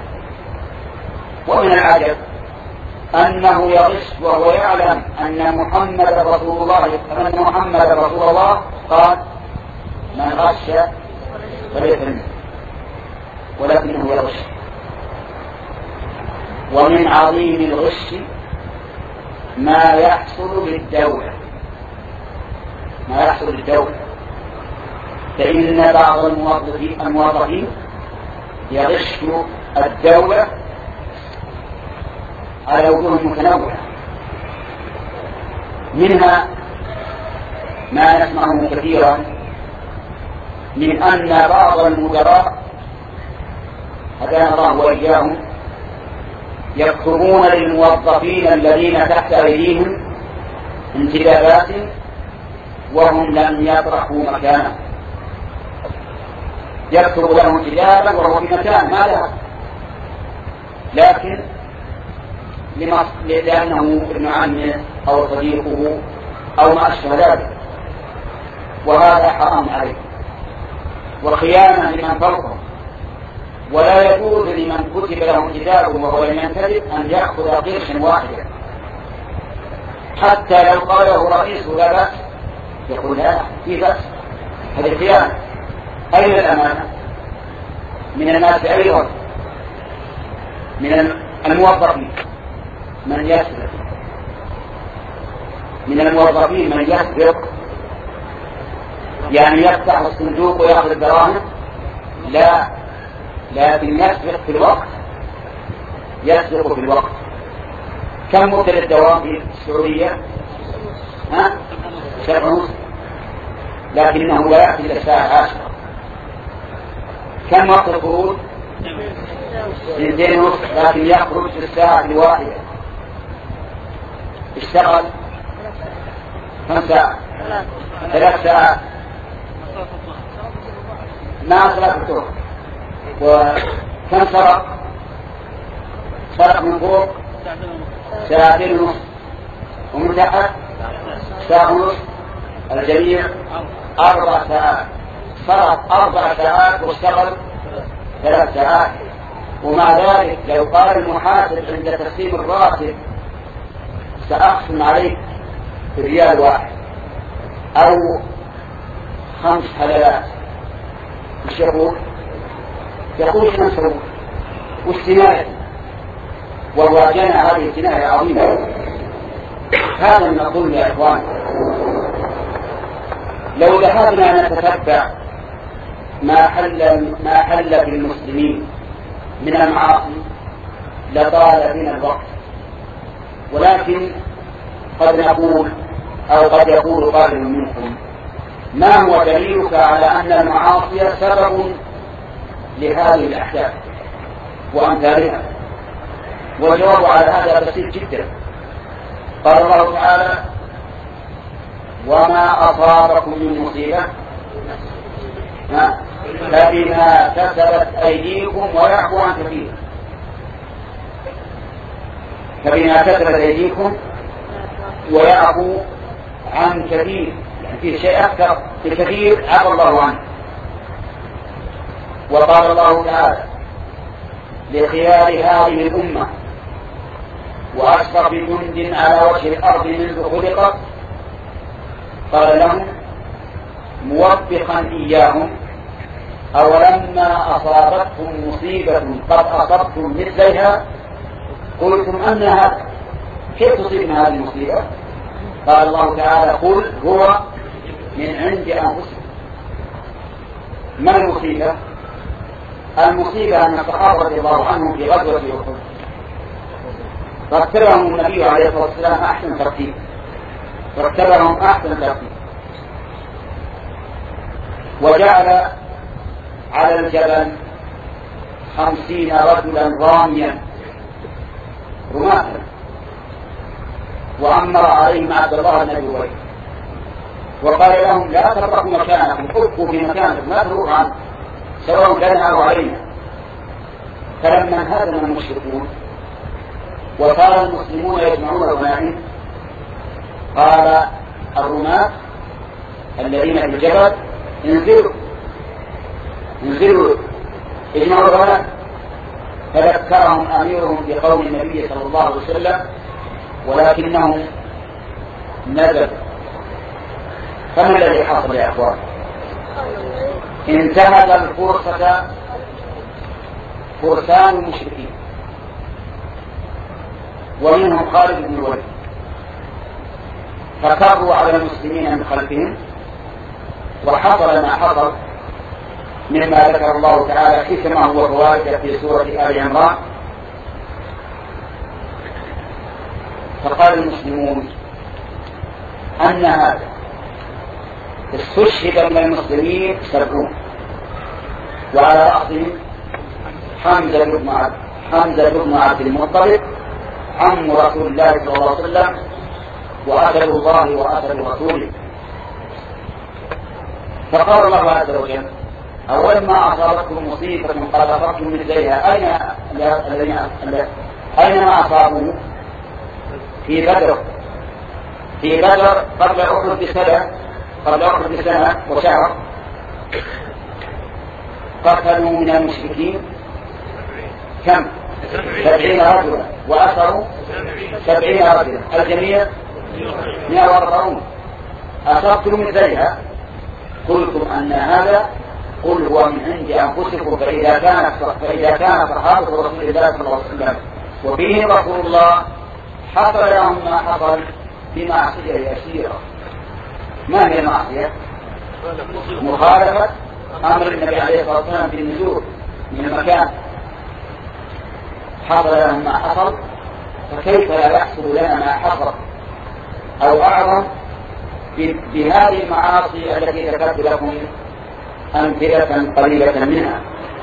ومن العجب أنه يغش وهو يعلم أن محمد رسول الله أن محمد رسول الله قال: من غش فليثم، ولكنه يغش. ومن عظيم الغش ما يحصل للدولة، ما يحصل للدولة، فإن بعض الموظفين الموظفين يغش الدولة على وجوه متنوعة. منها ما نسمعه كثيرا من أن بعض المدراء هدانا الله وإياهم يكتبون للموظفين الذين تحت أيديهم انتدابات وهم لم يطرحوا مكانه. يكتب له انتدابا وهو في مكان ما له، لكن لأنه ابن عمه أو صديقه أو ما أشبه ذلك، وهذا حرام عليه وخيانة لمن فوقه. ولا يجوز لمن كتب له انتداب وهو لم ينتدب أن يأخذ قرشا واحدا، حتى لو قاله رئيسه لا بأس يقول لا في بأس، هذه خيانة. أين الأمانة؟ من الناس أيضا من الموظفين من يسرق، من الموظفين من يسرق، يعني يفتح الصندوق ويأخذ الدراهم، لا، لكن يسرق في الوقت، يسرق في الوقت. كم مدة الدوام في السعودية؟ ها؟ سبع ونصف، لكنه لا يأتي إلى الساعة عشرة. كم وقت الخروج؟ سنتين ونصف، لكن يخرج في الساعة الواحدة. اشتغل كم ساعة؟ ثلاث ساعات، مع صلاة الظهر. وكم سرق؟ سرق من فوق ساعتين ونصف، ومن تحت ساعة ونصف، الجميع أربع ساعات. سرق أربع ساعات واشتغل ثلاث ساعات. ومع ذلك لو قال المحاسب عند تقسيم الراتب سأقسم عليك بريال واحد أو خمس حلالات، مش يقول؟ يقول شو نسوي؟ والسناية، وهو جنى هذه السناية عظيمة. هذا من الظلم يا إخوان. لو ذهبنا نتتبع ما حل ما حل بالمسلمين من المعاصي لطال بنا الوقت، ولكن قد نقول أو قد يقول قائل منكم: ما هو دليلك على أن المعاصي سبب لهذه الأحداث وأمثالها؟ والجواب على هذا بسيط جدا. قال الله تعالى: وما أصابكم من مصيبة فبما كسبت أيديكم ويعفو عن كثير. فبما كسبت أيديكم ويعفو عن كثير، يعني في شيء أكثر بكثير عفى الله عنه. وقال الله تعالى لخيار هذه الأمة: وأشرف جند على وجه الأرض منذ خلقت، قال لهم موبخا إياهم: أولما أصابتكم مصيبة قد أصبتم مثلها قلتم أن هذا، كيف تصيبنا هذه المصيبة؟ قال الله تعالى: قل هو من عند أنفسكم. ما المصيبة؟ المصيبة أن الصحابة رضي الله عنهم في غزوة أحد رتبهم النبي عليه الصلاة والسلام أحسن ترتيب، رتبهم أحسن ترتيب، وجعل على الجبل خمسين رجلا راميا رماة، وأمر عليهم عبد الله بن أبي أويس وقال لهم لا تتركوا مكانكم، ابقوا في مكانكم لا تروحوا عنه سواء كان أو علينا. فلما انهزم المشركون وصار المسلمون يجمعون الغنائم قال الرماة الذين في الجبل انزلوا انزلوا اجمعوا الغنائم. فذكرهم أميرهم بقول النبي صلى الله عليه وسلم ولكنهم نزلوا. فما الذي حصل يا أخوان؟ انتهز الفرصة فرسان المشركين ومنهم خالد بن الوليد، فكروا على المسلمين من خلفهم، وحصل ما حصل مما ذكر الله تعالى حكمه وفوائده في سورة آل عمران. فقال المسلمون أن هذا استشهد من المسلمين سبعون، وعلى رأسهم حمزة بن عبد حمزة بن عبد المطلب عم رسول الله صلى الله عليه وسلم وأسد الله وأسد رسوله. فقال الله عز وجل أول ما أصابتكم مصيبة قد أصبتم مثليها أين أين ما أصابوا؟ في بدر في بدر قبل أحد بسنة قبل أحد بسنة وشهر قتلوا من المشركين كم؟ سبعين رجلا وأسروا سبعين رجلا، الجميع مئة وأربعون. أصبتم مثلها قلتم أن هذا قل هو من عند أنفسكم، فإذا كانت فإذا كان صحابة رسول الله صلى الله عليه وسلم وفيه رسول الله حصل لهم ما حصل بمعصية يسيرة. ما هي المعصية؟ مخالفة أمر النبي عليه الصلاة والسلام بالنزول من المكان. حصل لهم ما حصل، فكيف لا يحصل لنا ما حصل أو أعظم بهذه المعاصي التي ذكرت لكم أمثلة قليلة منها.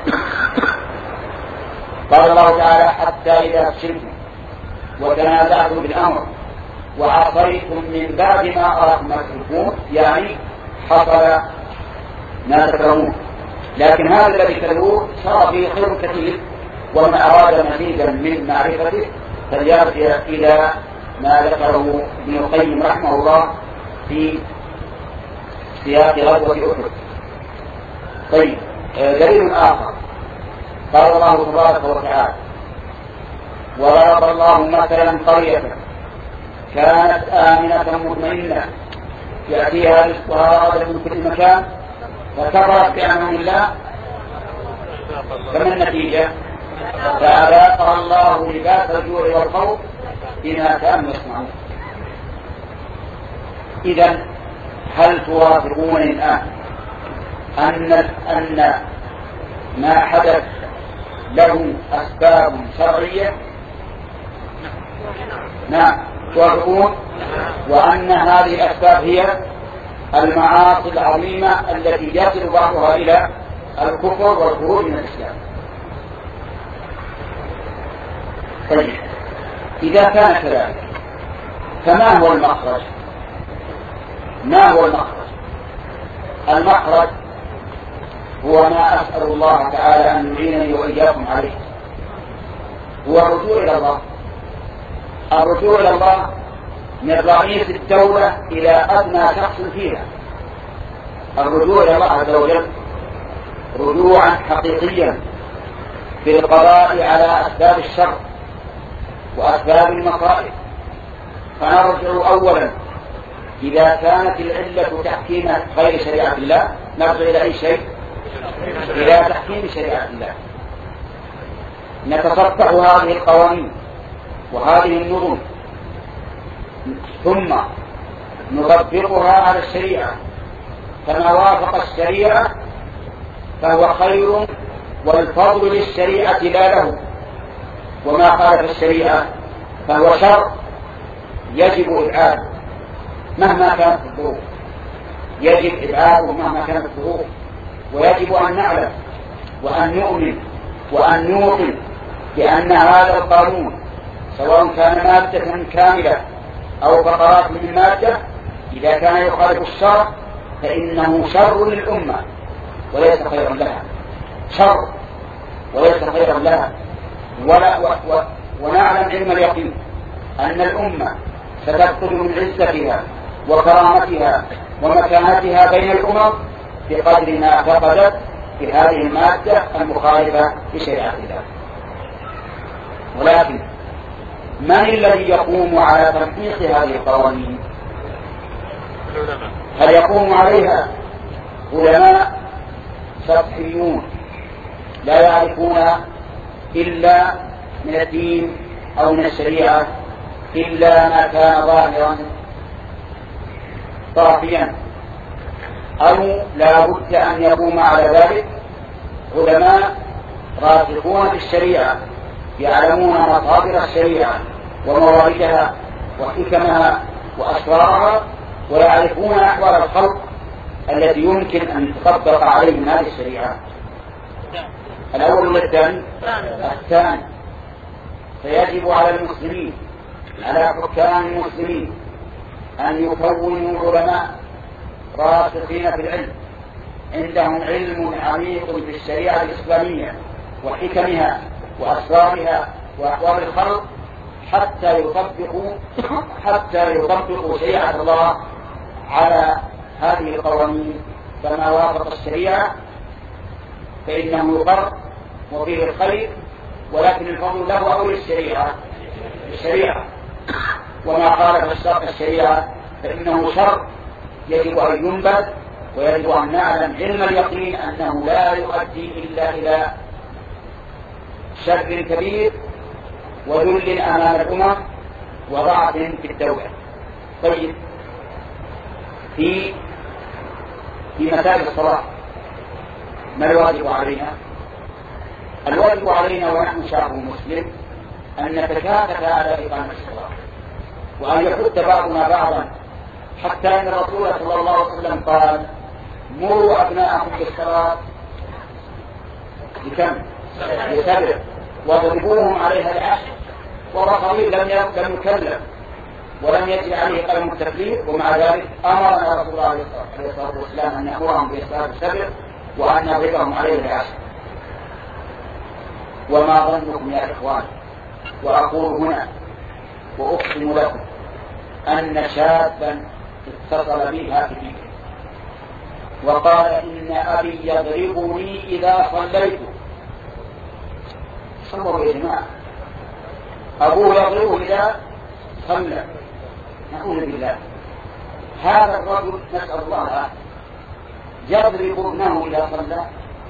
قال الله تعالى حتى إذا فشلتم وتنازعتم بالأمر وعصيتم من بعد ما أراكم ما تحبون، يعني حصل ما تكرهون، لكن هذا الذي تكرهوه صار فيه خير كثير، ومن أراد مزيدا من معرفته فليرجع إلى ما ذكره ابن القيم رحمه الله في سياق غزوة أحد. طيب، دليل آخر قال الله تبارك وتعالى وضرب الله مثلا قرية كانت آمنة مطمئنة يأتيها رزقها رغدا من كل مكان فكفرت بأنعم الله، فما النتيجة؟ فأذاقها الله لباس الجوع والخوف بما كانوا يصنعون. إذن هل توافقون الآن أن أن ما حدث له أسباب شرعية؟ نعم توافقون، وأن هذه الأسباب هي المعاصي العظيمة التي يصل بعضها إلى الكفر والخروج من الإسلام. طيب، إذا كان كذلك فما هو المخرج؟ ما هو المخرج؟ المخرج هو ما أسأل الله تعالى أن يعينني وإياكم عليه، هو الرجوع إلى الله. الرجوع إلى الله من رئيس الدولة إلى أدنى شخص فيها. الرجوع إلى الله عز وجل رجوعا حقيقيا في القضاء على أسباب الشر وأسباب المصائب. فنرجع أولا إذا كانت العلة تحكيم غير شريعة الله نرجع إلى أي شيء؟ إلى تحكيم شريعة الله. نتصفح هذه القوانين وهذه النظم ثم نطبقها على الشريعة، فما وافق الشريعة فهو خير والفضل للشريعة لا له، وما خالف الشريعة فهو شر يجب إبعاده مهما كانت الظروف، يجب إبعاده مهما كانت الظروف. ويجب أن نعلم وأن نؤمن وأن نوقن بأن هذا القانون سواء كان مادة كاملة أو فقرات من المادة إذا كان يخالف الشرع فإنه شر للأمة وليس خيرا لها، شر وليس خيرا لها. ولا و و ونعلم علم اليقين أن الأمة ستفقد من عزتها وكرامتها ومكانتها بين الأمم بقدر ما فقدت في هذه المادة المخالفة لشريعة الله. ولكن من الذي يقوم على تنفيذ هذه القوانين؟ هل يقوم عليها علماء سطحيون لا يعرفون إلا من الدين أو من الشريعة إلا ما كان ظاهرا طرفيا، أو لا بد أن يقوم على ذلك علماء راسخون في الشريعة يعلمون مصادر الشريعة ومواردها وحكمها وأسرارها ويعرفون أحوال الخلق التي يمكن أن تطبق عليهم هذه الشريعة. الأول والثاني الثاني فيجب على المسلمين على حكام المسلمين أن يكونوا علماء راسخين في العلم عندهم علم عميق في الشريعة الإسلامية وحكمها وأسرارها وأحوال الخلق حتى يطبقوا حتى يطبقوا شريعة الله على هذه القوانين فما وافق الشريعة فإنه يقر وفيه الخير، ولكن الفضل له أو للشريعة الشريعة وما خالف الشريعة فإنه شر يجب أن ينبذ. ويجب أن نعلم علم اليقين أنه لا يؤدي إلا إلى شر كبير وذل أمام الأمم وضعف في الدولة. طيب في في مسائل الصلاة ما الواجب علينا؟ الواجب علينا ونحن شعب مسلم أن نتكاتف على إقامة الصلاة وأن يحث بعضنا بعضا، حتى أن الرسول صلى الله عليه وسلم قال مروا أبناءكم بالصلاة بكم؟ بسبع واضربوهم عليها العشر. وهو صغير لم لم يكلف ولم يجري عليه قلم التكليف، ومع ذلك أمرنا رسول الله عليه الصلاة والسلام أن نأمرهم بالصلاة بسبع وأن نضربهم عليه العشر. وما ظنكم يا إخوان، وأقول هنا وأقسم لكم أن شابا اتصل بي هاتفي وقال إن أبي يضربني إذا صليت. صوروا يا جماعة، أبوه يضربه إذا صلى، نعوذ بالله. هذا الرجل نسأل الله يضرب ابنه إذا صلى.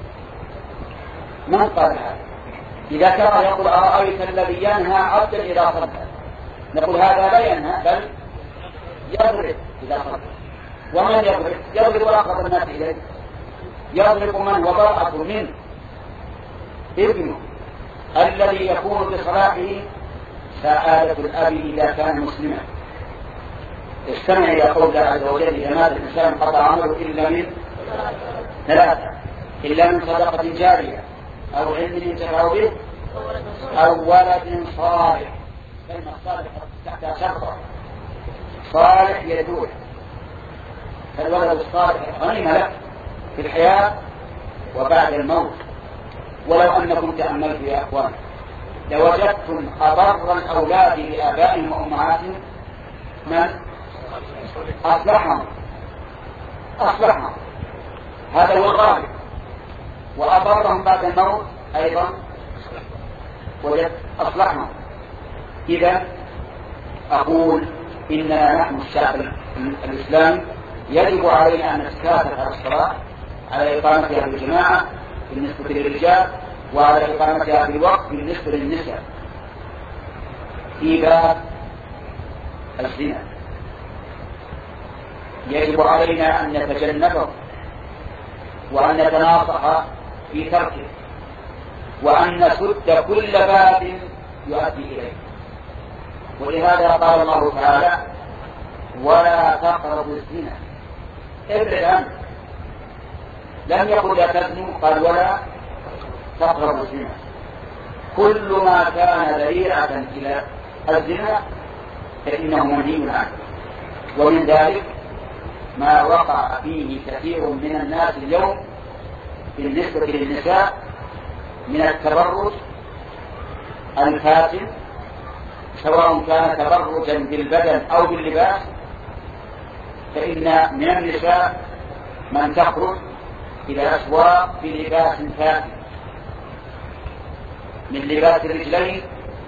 من قال هذا؟ إذا كان يقول أرأيت الذي ينهى عبدا إذا صلى، نقول هذا لا ينهى بل يضرب إذا صلى. ومن يضرب؟ يضرب أقرب الناس إليه، يضرب من هو براءة منه، ابنه الذي يكون بصلاحه سعادة الأب إذا كان مسلما. استمع إلى قول الله عز وجل إذا مات الإنسان قطع عمله إلا من ثلاثة، إلا من صدقة جارية أو علم ينتفع به أو ولد صالح. كلمة صالح تحت شرطة صالح يدور. الولد الصالح غنيمة لك في الحياة وبعد الموت. ولو أنكم تأملتوا يا أخوان لوجدتم أبر الأولاد لآبائهم وأمهاتهم من أصلحهم أصلحهم هذا هو الغالب، وأبرهم بعد الموت أيضا وجد أصلحهم. إذا أقول إننا نحن الشعب الإسلامي يجب علينا أن نتكاتف على الصلاة على إقامتها بالجماعة بالنسبة للرجال وعلى إقامتها بالوقت بالنسبة للنساء. في باب الزنا يجب علينا أن نتجنبه وأن نتناصح في تركه، وأن نسد كل باب يؤدي إليه. ولهذا قال الله تعالى: ولا تقربوا الزنا. ابعد عنه. لم يقل لا تزنوا، قال ولا تقربوا الزنا. كل ما كان ذريعة إلى الزنا فإنه منهي عنه. ومن ذلك ما وقع فيه كثير من الناس اليوم بالنسبة للنساء من التبرج الفاسد، سواء كان تبرجا بالبدن أو باللباس. فإن من النساء من تخرج إلى الأسواق بلباس فاسد، من لباس الرجلين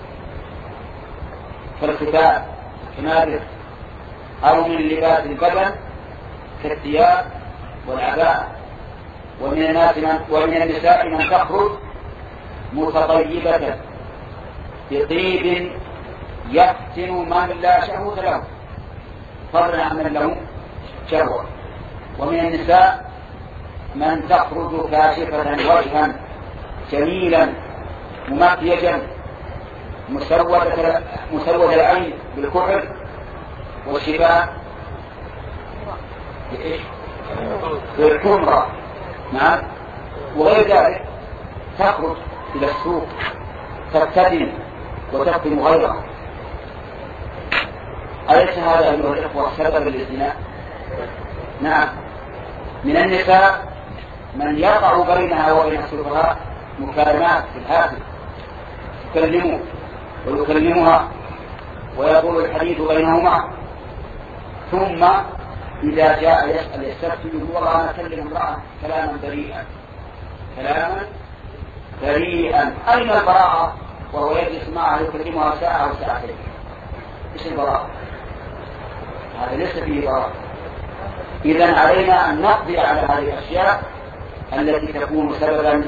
كالختان كمادر، أو من لباس البدن كالثياب والعباءة. ومن الناس من ومن النساء من تخرج متطيبة بطيب يفتن من لا شهوة له فضلا عن من له شهوة. ومن النساء من تخرج كاشفة وجها جميلا ممكيجا مسود العين بالكحل والشفاء بالحمرة، نعم، وغير ذلك، تخرج إلى السوق ترتدم وتخدم غيرها. أليس هذا أيها الإخوة سبب للزنا؟ نعم. من النساء من يقع بينها وبين السفهاء مكالمات في الهاتف، يكلمه ويكلمها ويقول الحديث بينهما، ثم إذا جاء يسأل يستفتي يقول والله أنا أكلم امرأة كلاما بريئا كلاما بريئا. أين البراءة وهو يجلس معها يكلمها ساعة أو ساعتين؟ إيش البراءة؟ هذا ليس فيه براءة. إذن علينا أن نقضي على هذه الأشياء التي تكون سببا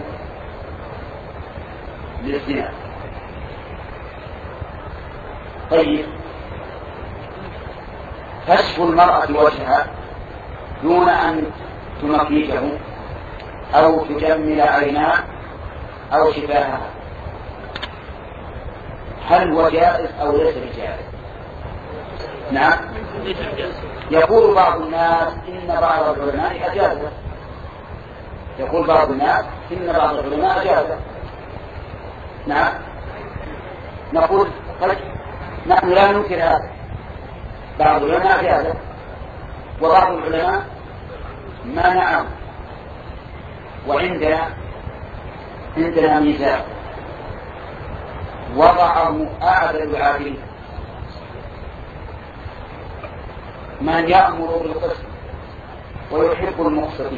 للزنا. طيب، كشف المرأة وجهها دون أن تنقيته أو تجمل عيناه أو شفاهها، هل هو جائز أو ليس بجائز؟ نعم. يقول بعض الناس إن بعض العلماء أجازه. يقول بعض الناس إن بعض العلماء أجازه. نعم. نقول طيب، نحن لا ننكر هذا. بعض العلماء أجازه وبعض العلماء منعه. وعندنا عندنا ميزان وضعه أعدل العادلين، من يأمر بالقسط ويحب المقسطين.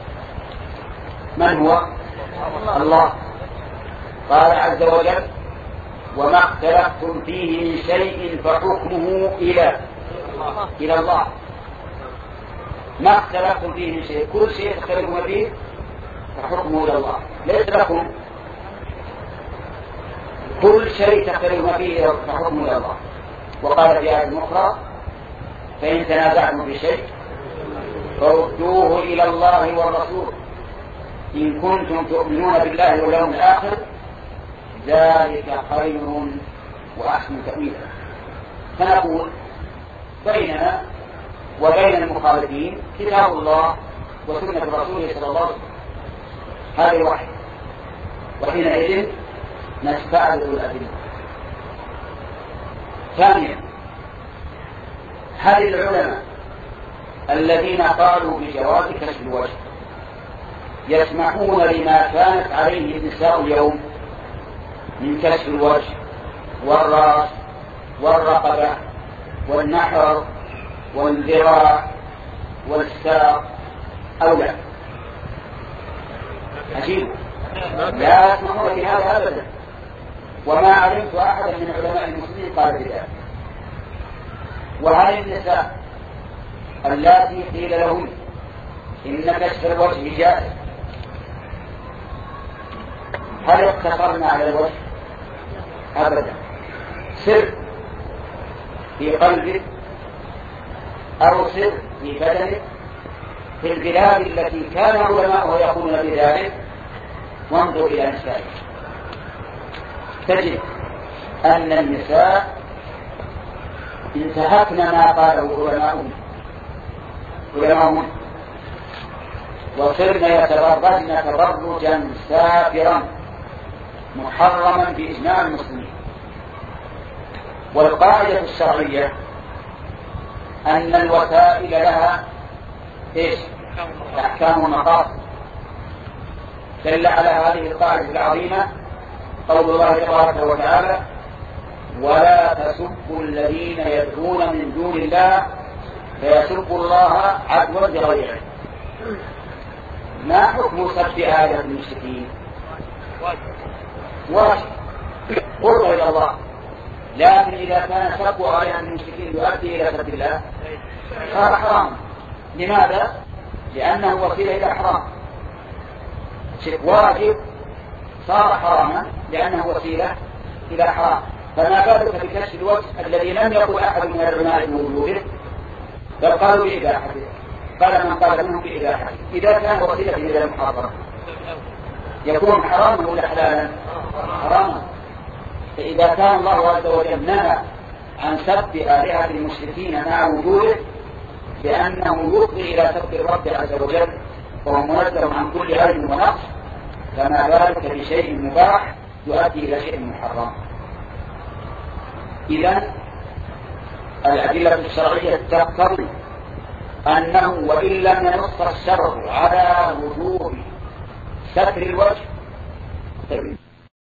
من هو؟ الله. قال عز وجل: وما اختلفتم فيه من شيء فحكمه إلى إلى الله. ما اختلفتم فيه من شيء، كل شيء تختلفون فيه فحكمه إلى الله، ليس لكم. كل شيء تختلفون فيه فحكمه إلى الله. وقال في آية أخرى: فإن تنازعتم في شيء فردوه إلى الله والرسول إن كنتم تؤمنون بالله واليوم الآخر ذلك خير وأحسن تأويلا. فنقول بيننا وبين المخالفين كتاب الله وسنة رسوله صلى الله عليه وسلم، هذا الوحي، وحينئذ نستعرض الأدلة. ثانيا، هل العلماء الذين قالوا بجواز كشف الوجه يسمحون لما كانت عليه النساء اليوم من كشف الوجه والرأس والرقبة والنحر والذراع والساق أو لا؟ عجيب، لا يسمحون بهذا أبدا. وما علمت أحدا من علماء المسلمين قال بذلك. وهل النساء اللاتي قيل لهم إن كشف الوجه جائز هل اقتصرنا على الوجه؟ أبدا. سر في قلبك أو سر في بدنك في البلاد التي كان علماؤه يقولون بذلك وانظر إلى نسائه تجد أن النساء انتهكن ما قاله علماؤهم علماؤهم وصرن يتبرجن تبرجا سافرا محرما بإجماع المسلمين. والقاعدة الشرعية أن الوسائل لها إيش؟ أحكام ومقاصد. دل على هذه القاعدة العظيمة قول الله تبارك وتعالى: ولا تسبوا الذين يدعون من دون الله فيسبوا الله عدوا بغير علم. ما حكم سب آلهة المشركين؟ واجب قرب إلى الله، لكن إذا كان سب آلهة المشركين يؤدي إلى سب الله صار حرام. لماذا؟ لأنه وسيلة إلى حرام. شيء واجب صار حراما لأنه وسيلة إلى حرام، فما بالك بكشف الوجه الذي لم يقل أحد من العلماء بوجوده بل قالوا بإباحته، قال من قال منهم بإباحته. إذا كان وسيلة إلى المحرم يكون حراما ولا حلالا؟ حراما. فإذا كان الله عز وجل نهى عن سب آلهة المشركين مع وجوده بأنه يفضي إلى سب الرب عز وجل وهو منزه عن كل عيب ونقص، فما بالك بشيء مباح يؤدي إلى شيء محرم. إذن الأدلة الشرعية تقتضي أنه وإن لم ينص الشرع على وجوب ستر الوجه